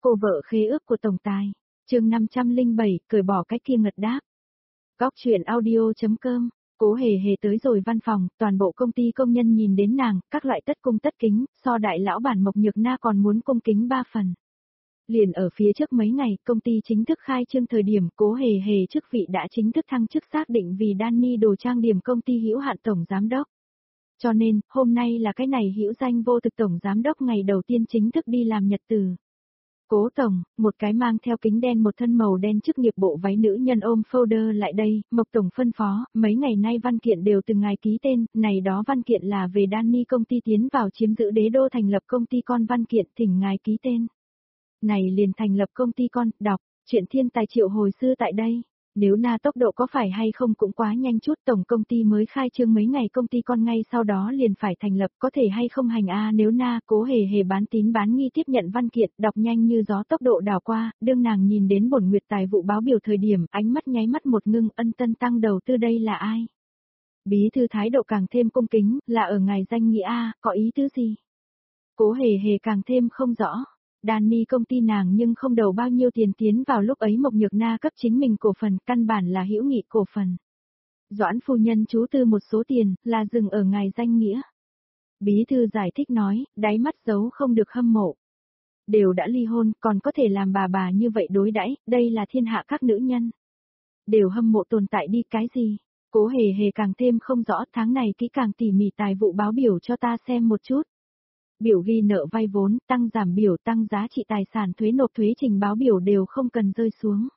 Cô vợ khế ước của tổng tài. Chương 507, cởi bỏ cái kia ngật đáp. Góc truyện audio.com. Cố Hề Hề tới rồi văn phòng, toàn bộ công ty công nhân nhìn đến nàng, các loại tất cung tất kính, so đại lão bản Mộc Nhược Na còn muốn cung kính 3 phần. Liền ở phía trước mấy ngày, công ty chính thức khai trương thời điểm, Cố Hề Hề chức vị đã chính thức thăng chức xác định vì Danny đồ trang điểm công ty hữu hạn tổng giám đốc. Cho nên, hôm nay là cái này hữu danh vô thực tổng giám đốc ngày đầu tiên chính thức đi làm nhật từ. Cố tổng, một cái mang theo kính đen một thân màu đen chức nghiệp bộ váy nữ nhân ôm folder lại đây, Mộc tổng phân phó, mấy ngày nay văn kiện đều từng ngày ký tên, này đó văn kiện là về Danny công ty tiến vào chiếm giữ đế đô thành lập công ty con văn kiện thỉnh ngài ký tên. Này liền thành lập công ty con, đọc, chuyện thiên tài triệu hồi xưa tại đây. Nếu na tốc độ có phải hay không cũng quá nhanh chút, tổng công ty mới khai trương mấy ngày công ty con ngay sau đó liền phải thành lập, có thể hay không hành a nếu na. Cố Hề Hề bán tín bán nghi tiếp nhận văn kiện, đọc nhanh như gió tốc độ đảo qua, đương nàng nhìn đến bổn nguyệt tài vụ báo biểu thời điểm, ánh mắt nháy mắt một ngưng, ân tân tăng đầu tư đây là ai? Bí thư thái độ càng thêm cung kính, là ở ngài danh nghĩa a, có ý tứ gì? Cố Hề Hề càng thêm không rõ. Danny công ty nàng nhưng không đầu bao nhiêu tiền tiến vào lúc ấy Mộc Nhược Na cấp chính mình cổ phần, căn bản là hữu nghị cổ phần. Doãn phu nhân chú tư một số tiền, là dừng ở ngài danh nghĩa. Bí thư giải thích nói, đáy mắt giấu không được hâm mộ. Đều đã ly hôn, còn có thể làm bà như vậy đối đãi, đây là thiên hạ các nữ nhân. Đều hâm mộ tồn tại đi cái gì? Cố Hề Hề càng thêm không rõ, tháng này kỹ càng tỉ mỉ tài vụ báo biểu cho ta xem một chút. Biểu ghi nợ vay vốn, tăng giảm biểu, tăng giá trị tài sản, thuế nộp thuế trình báo biểu đều không cần rơi xuống.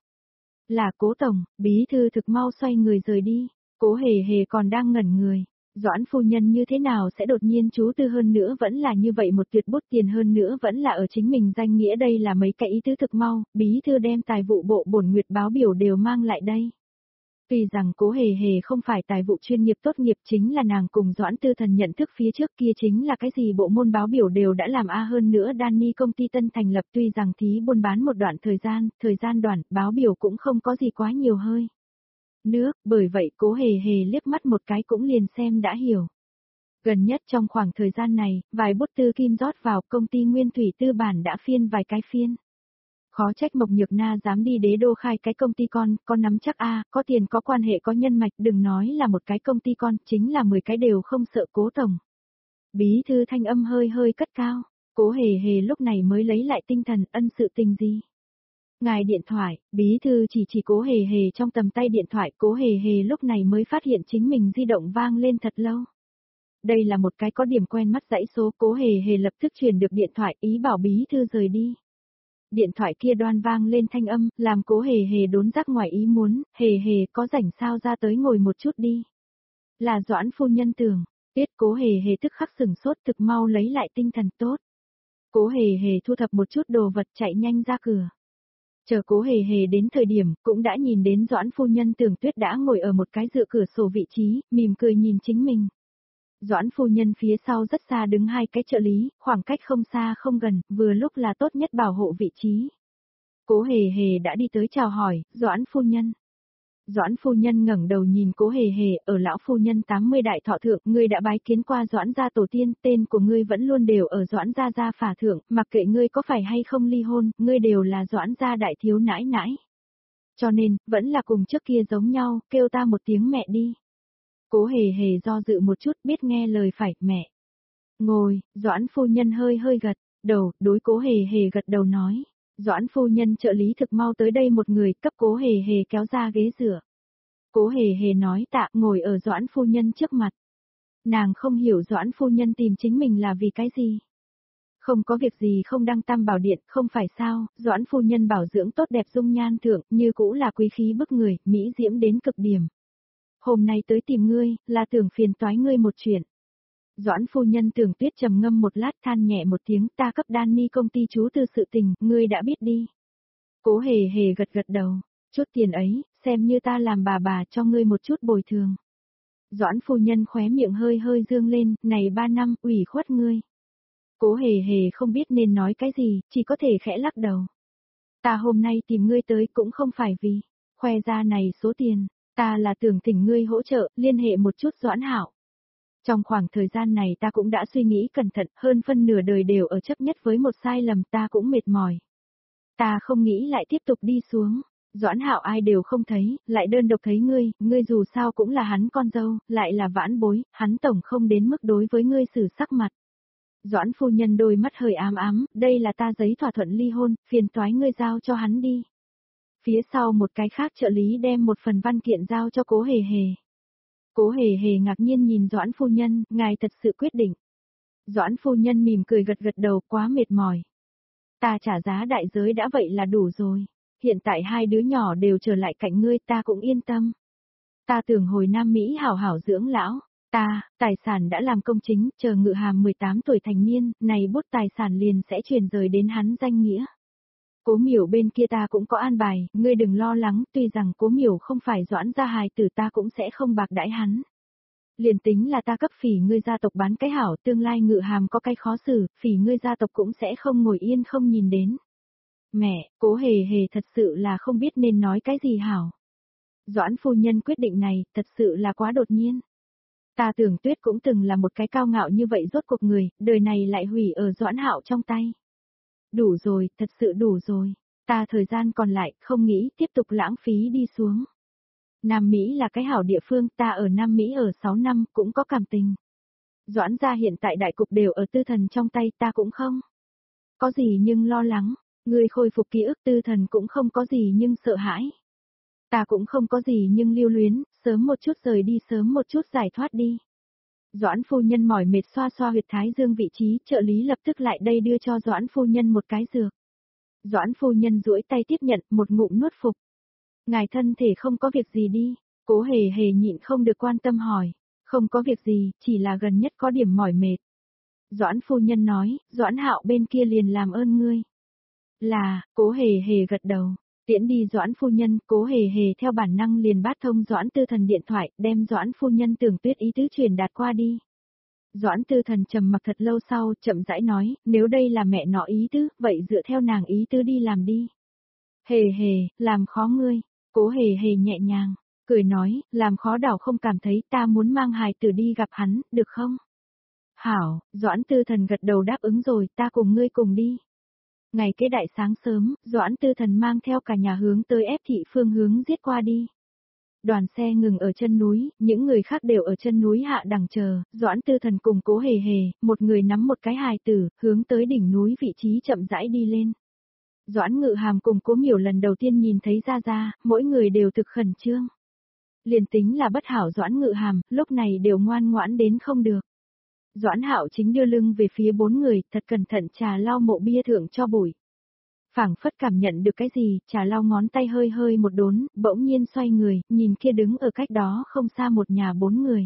Là Cố tổng, bí thư thực mau xoay người rời đi. Cố Hề Hề còn đang ngẩn người. Doãn phu nhân như thế nào sẽ đột nhiên chú tư hơn nữa vẫn là như vậy một tuyệt bút tiền hơn nữa vẫn là ở chính mình danh nghĩa, đây là mấy cái ý tứ thực mau, bí thư đem tài vụ bộ bổn nguyệt báo biểu đều mang lại đây. Tuy rằng Cố Hề Hề không phải tài vụ chuyên nghiệp tốt nghiệp, chính là nàng cùng Doãn Tư Thần nhận thức phía trước kia chính là cái gì bộ môn báo biểu đều đã làm hơn nữa Danny công ty tân thành lập, tuy rằng thí buôn bán một đoạn thời gian đoạn, báo biểu cũng không có gì quá nhiều hơi nước, bởi vậy Cố Hề Hề liếc mắt một cái cũng liền xem đã hiểu. Gần nhất trong khoảng thời gian này, vài bút tư kim rót vào, công ty Nguyên Thủy Tư bản đã phiên vài cái phiên. Khó trách Mộc Nhược Na dám đi đế đô khai cái công ty con nắm chắc có tiền có quan hệ có nhân mạch, đừng nói là một cái công ty con, chính là 10 cái đều không sợ Cố tổng. Bí thư thanh âm hơi hơi cất cao, Cố Hề Hề lúc này mới lấy lại tinh thần, ân sự tình gì? Ngài điện thoại, bí thư chỉ Cố Hề Hề trong tầm tay điện thoại, Cố Hề Hề lúc này mới phát hiện chính mình di động vang lên thật lâu. Đây là một cái có điểm quen mắt dãy số, Cố Hề Hề lập tức truyền được điện thoại, ý bảo bí thư rời đi. Điện thoại kia đoan vang lên thanh âm, làm Cố Hề Hề đốn giác ngoài ý muốn, Hề Hề có rảnh sao ra tới ngồi một chút đi. Là Doãn phu nhân tưởng, Tiết. Cố Hề Hề tức khắc sửng sốt, thực mau lấy lại tinh thần tốt. Cố Hề Hề thu thập một chút đồ vật chạy nhanh ra cửa. Chờ Cố Hề Hề đến thời điểm, cũng đã nhìn đến Doãn phu nhân Tưởng Tuyết đã ngồi ở một cái dựa cửa sổ vị trí, mỉm cười nhìn chính mình. Doãn phu nhân phía sau rất xa đứng hai cái trợ lý, khoảng cách không xa không gần, vừa lúc là tốt nhất bảo hộ vị trí. Cố Hề Hề đã đi tới chào hỏi, Doãn phu nhân. Doãn phu nhân ngẩng đầu nhìn Cố Hề Hề, ở lão phu nhân 80 đại thọ thượng, ngươi đã bái kiến qua Doãn gia tổ tiên, tên của ngươi vẫn luôn đều ở Doãn gia phả thượng, mặc kệ ngươi có phải hay không ly hôn, ngươi đều là Doãn gia đại thiếu nãi nãi. Cho nên, vẫn là cùng trước kia giống nhau, kêu ta một tiếng mẹ đi. Cố Hề Hề do dự một chút, biết nghe lời phải, mẹ. Ngồi, Doãn phu nhân hơi hơi gật đầu, đối Cố Hề Hề gật đầu nói. Doãn phu nhân trợ lý thực mau tới đây một người, cấp Cố Hề Hề kéo ra ghế dựa. Cố Hề Hề nói tạ, ngồi ở Doãn phu nhân trước mặt. Nàng không hiểu Doãn phu nhân tìm chính mình là vì cái gì. Không có việc gì không đăng tam bảo điện, không phải sao, Doãn phu nhân bảo dưỡng tốt đẹp dung nhan thượng, như cũ là quý khí bức người, mỹ diễm đến cực điểm. Hôm nay tới tìm ngươi, là tưởng phiền toái ngươi một chuyện. Doãn phu nhân Tưởng Tuyết trầm ngâm một lát than nhẹ một tiếng, ta cấp Danny công ty chú tư sự tình, ngươi đã biết đi. Cố Hề Hề gật đầu, chút tiền ấy, xem như ta làm bà cho ngươi một chút bồi thường. Doãn phu nhân khóe miệng hơi hơi dương lên, này 3 năm, ủy khuất ngươi. Cố Hề Hề không biết nên nói cái gì, chỉ có thể khẽ lắc đầu. Ta hôm nay tìm ngươi tới cũng không phải vì khoe ra này số tiền, ta là tưởng thỉnh ngươi hỗ trợ, liên hệ một chút Doãn Hạo. Trong khoảng thời gian này ta cũng đã suy nghĩ cẩn thận, hơn phân nửa đời đều ở chấp nhất với một sai lầm, ta cũng mệt mỏi. Ta không nghĩ lại tiếp tục đi xuống. Doãn Hạo ai đều không thấy, lại đơn độc thấy ngươi dù sao cũng là hắn con dâu, lại là vãn bối, hắn tổng không đến mức đối với ngươi xử sắc mặt. Doãn phu nhân đôi mắt hơi ám ám, đây là ta giấy thỏa thuận ly hôn, phiền toái ngươi giao cho hắn đi. Phía sau một cái khác trợ lý đem một phần văn kiện giao cho Cố Hề Hề. Cố Hề Hề ngạc nhiên nhìn Doãn phu nhân, ngài thật sự quyết định. Doãn phu nhân mỉm cười gật gật đầu, quá mệt mỏi. Ta trả giá đại giới đã vậy là đủ rồi. Hiện tại hai đứa nhỏ đều trở lại cạnh ngươi, ta cũng yên tâm. Ta tưởng hồi Nam Mỹ hảo hảo dưỡng lão. Tài sản đã làm công chính, chờ Ngự Hàm 18 tuổi thành niên, này bút tài sản liền sẽ chuyển rời đến hắn danh nghĩa. Cố Miểu bên kia ta cũng có an bài, ngươi đừng lo lắng, tuy rằng Cố Miểu không phải Doãn gia hài tử, ta cũng sẽ không bạc đãi hắn. Liền tính là ta cấp Phỉ ngươi gia tộc bán cái hảo, tương lai Ngự Hàm có cái khó xử, Phỉ ngươi gia tộc cũng sẽ không ngồi yên không nhìn đến. Mẹ, Cố Hề Hề thật sự là không biết nên nói cái gì hảo. Doãn phu nhân quyết định này, thật sự là quá đột nhiên. Ta tưởng Tuyết cũng từng là một cái cao ngạo như vậy rốt cuộc người, đời này lại hủy ở Doãn Hạo trong tay. Đủ rồi, thật sự đủ rồi. Ta thời gian còn lại, không nghĩ tiếp tục lãng phí đi xuống. Nam Mỹ là cái hảo địa phương, ta ở Nam Mỹ ở 6 năm, cũng có cảm tình. Doãn gia hiện tại đại cục đều ở Tư Thần trong tay, ta cũng không. Có gì nhưng lo lắng, người khôi phục ký ức, Tư Thần cũng không có gì nhưng sợ hãi. Ta cũng không có gì nhưng lưu luyến, sớm một chút rời đi, sớm một chút giải thoát đi. Doãn phu nhân mỏi mệt xoa xoa huyệt thái dương vị trí, trợ lý lập tức lại đây đưa cho Doãn phu nhân một cái dược. Doãn phu nhân duỗi tay tiếp nhận, một ngụm nuốt phục. Ngài thân thể không có việc gì đi, Cố Hề Hề nhịn không được quan tâm hỏi. Không có việc gì, chỉ là gần nhất có điểm mỏi mệt. Doãn phu nhân nói, Doãn Hạo bên kia liền làm ơn ngươi. Là, Cố Hề Hề gật đầu. Tiễn đi Doãn phu nhân, Cố Hề Hề theo bản năng liền bắt thông Doãn Tư Thần điện thoại, đem Doãn phu nhân Tưởng Tuyết ý tứ truyền đạt qua đi. Doãn Tư Thần trầm mặc thật lâu sau, chậm rãi nói, nếu đây là mẹ nó ý tứ, vậy dựa theo nàng ý tứ đi làm đi. Hề Hề, làm khó ngươi. Cố Hề Hề nhẹ nhàng, cười nói, làm khó đảo không cảm thấy, ta muốn mang hài tử đi gặp hắn, được không? Hảo, Doãn Tư Thần gật đầu đáp ứng rồi, ta cùng ngươi cùng đi. Ngày kế đại sáng sớm, Doãn Tư Thần mang theo cả nhà hướng tới ép thị phương hướng giết qua đi. Đoàn xe ngừng ở chân núi, những người khác đều ở chân núi hạ đằng chờ, Doãn Tư Thần cùng Cố Hề Hề, một người nắm một cái hài tử, hướng tới đỉnh núi vị trí chậm rãi đi lên. Doãn Ngự Hàm cùng Cố Miểu lần đầu tiên nhìn thấy Gia Gia, mỗi người đều thực khẩn trương. Liền tính là bất hảo Doãn Ngự Hàm, lúc này đều ngoan ngoãn đến không được. Doãn Hạo chính đưa lưng về phía bốn người, thật cẩn thận trà lau mộ bia thượng cho bụi. Phảng phất cảm nhận được cái gì, trà lau ngón tay hơi hơi một đốn, bỗng nhiên xoay người, nhìn kia đứng ở cách đó không xa một nhà bốn người.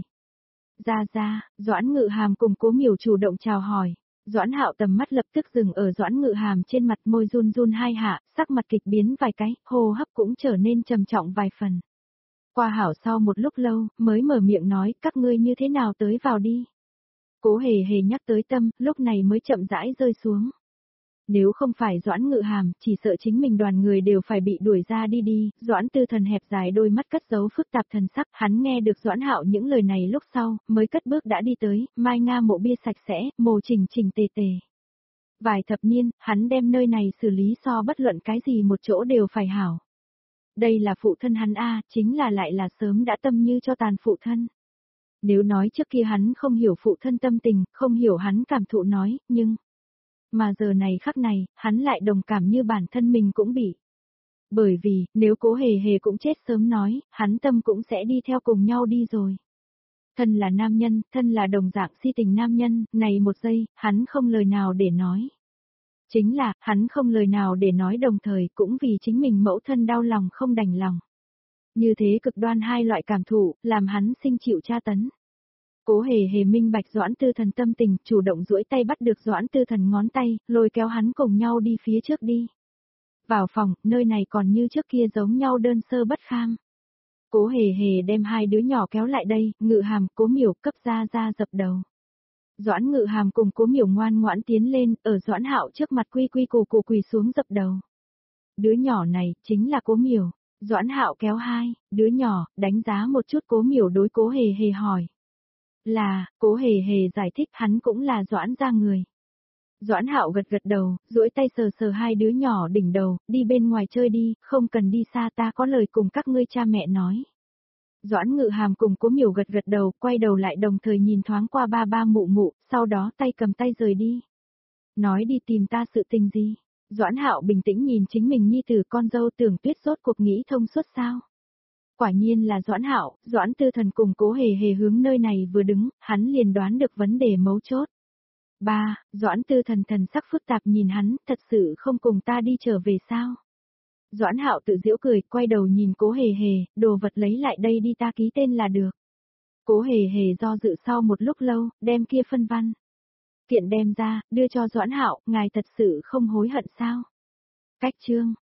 Gia, Doãn Ngự Hàm cùng Cố Miểu chủ động chào hỏi. Doãn Hạo tầm mắt lập tức dừng ở Doãn Ngự Hàm trên mặt, môi run run hai hạ, sắc mặt kịch biến vài cái, hô hấp cũng trở nên trầm trọng vài phần. Qua hảo sau một lúc lâu, mới mở miệng nói, các ngươi như thế nào tới vào đi. Cố Hề Hề nhắc tới tâm, lúc này mới chậm rãi rơi xuống. Nếu không phải Doãn Ngự Hàm, chỉ sợ chính mình đoàn người đều phải bị đuổi ra đi. Doãn Tư Thần hẹp dài đôi mắt cất giấu phức tạp thần sắc, hắn nghe được Doãn Hạo những lời này lúc sau, mới cất bước đã đi tới, mai nga mộ bia sạch sẽ, mồ chỉnh chỉnh tề tề. Vài thập niên, hắn đem nơi này xử lý so bất luận cái gì một chỗ đều phải hảo. Đây là phụ thân hắn chính là lại là sớm đã tâm như cho tàn phụ thân. Nếu nói trước kia hắn không hiểu phụ thân tâm tình, không hiểu hắn cảm thụ nói, nhưng... Mà giờ này khắc này, hắn lại đồng cảm như bản thân mình cũng bị. Bởi vì, nếu Cố Hề Hề cũng chết sớm nói, hắn tâm cũng sẽ đi theo cùng nhau đi rồi. Thân là nam nhân, thân là đồng dạng si tình nam nhân, này một giây, hắn không lời nào để nói. Chính là, hắn không lời nào để nói đồng thời cũng vì chính mình mẫu thân đau lòng không đành lòng. Như thế cực đoan hai loại cảm thụ, làm hắn sinh chịu tra tấn. Cố Hề Hề minh bạch Doãn Tư Thần tâm tình, chủ động duỗi tay bắt được Doãn Tư Thần ngón tay, lôi kéo hắn cùng nhau đi phía trước đi. Vào phòng, nơi này còn như trước kia giống nhau đơn sơ bất kham. Cố Hề Hề đem hai đứa nhỏ kéo lại đây, Ngự Hàm, Cố Miểu cấp ra dập đầu. Doãn Ngự Hàm cùng Cố Miểu ngoan ngoãn tiến lên, ở Doãn Hạo trước mặt quy củ quỳ xuống dập đầu. Đứa nhỏ này, chính là Cố Miểu. Doãn Hạo kéo hai, đứa nhỏ, đánh giá một chút Cố Miểu đối Cố Hề Hề hỏi. Là, Cố Hề Hề giải thích hắn cũng là Doãn gia người. Doãn Hạo gật gật đầu, duỗi tay sờ sờ hai đứa nhỏ đỉnh đầu, đi bên ngoài chơi đi, không cần đi xa, ta có lời cùng các ngươi cha mẹ nói. Doãn Ngự Hàm cùng Cố Miểu gật gật đầu, quay đầu lại đồng thời nhìn thoáng qua ba ba mụ mụ, sau đó tay cầm tay rời đi. Nói đi tìm ta sự tình gì? Doãn Hạo bình tĩnh nhìn chính mình nhi tử con dâu, Tưởng Tuyết rốt cuộc nghĩ thông suốt sao? Quả nhiên là Doãn Hạo, Doãn Tư Thần cùng Cố Hề Hề hướng nơi này vừa đứng, hắn liền đoán được vấn đề mấu chốt. Ba, Doãn Tư Thần thần sắc phức tạp nhìn hắn, thật sự không cùng ta đi trở về sao? Doãn Hạo tự giễu cười, quay đầu nhìn Cố Hề Hề, đồ vật lấy lại đây đi, ta ký tên là được. Cố Hề Hề do dự sau một lúc lâu, đem kia phân văn kiện đem ra, đưa cho Doãn Hạo, ngài thật sự không hối hận sao? Cách chương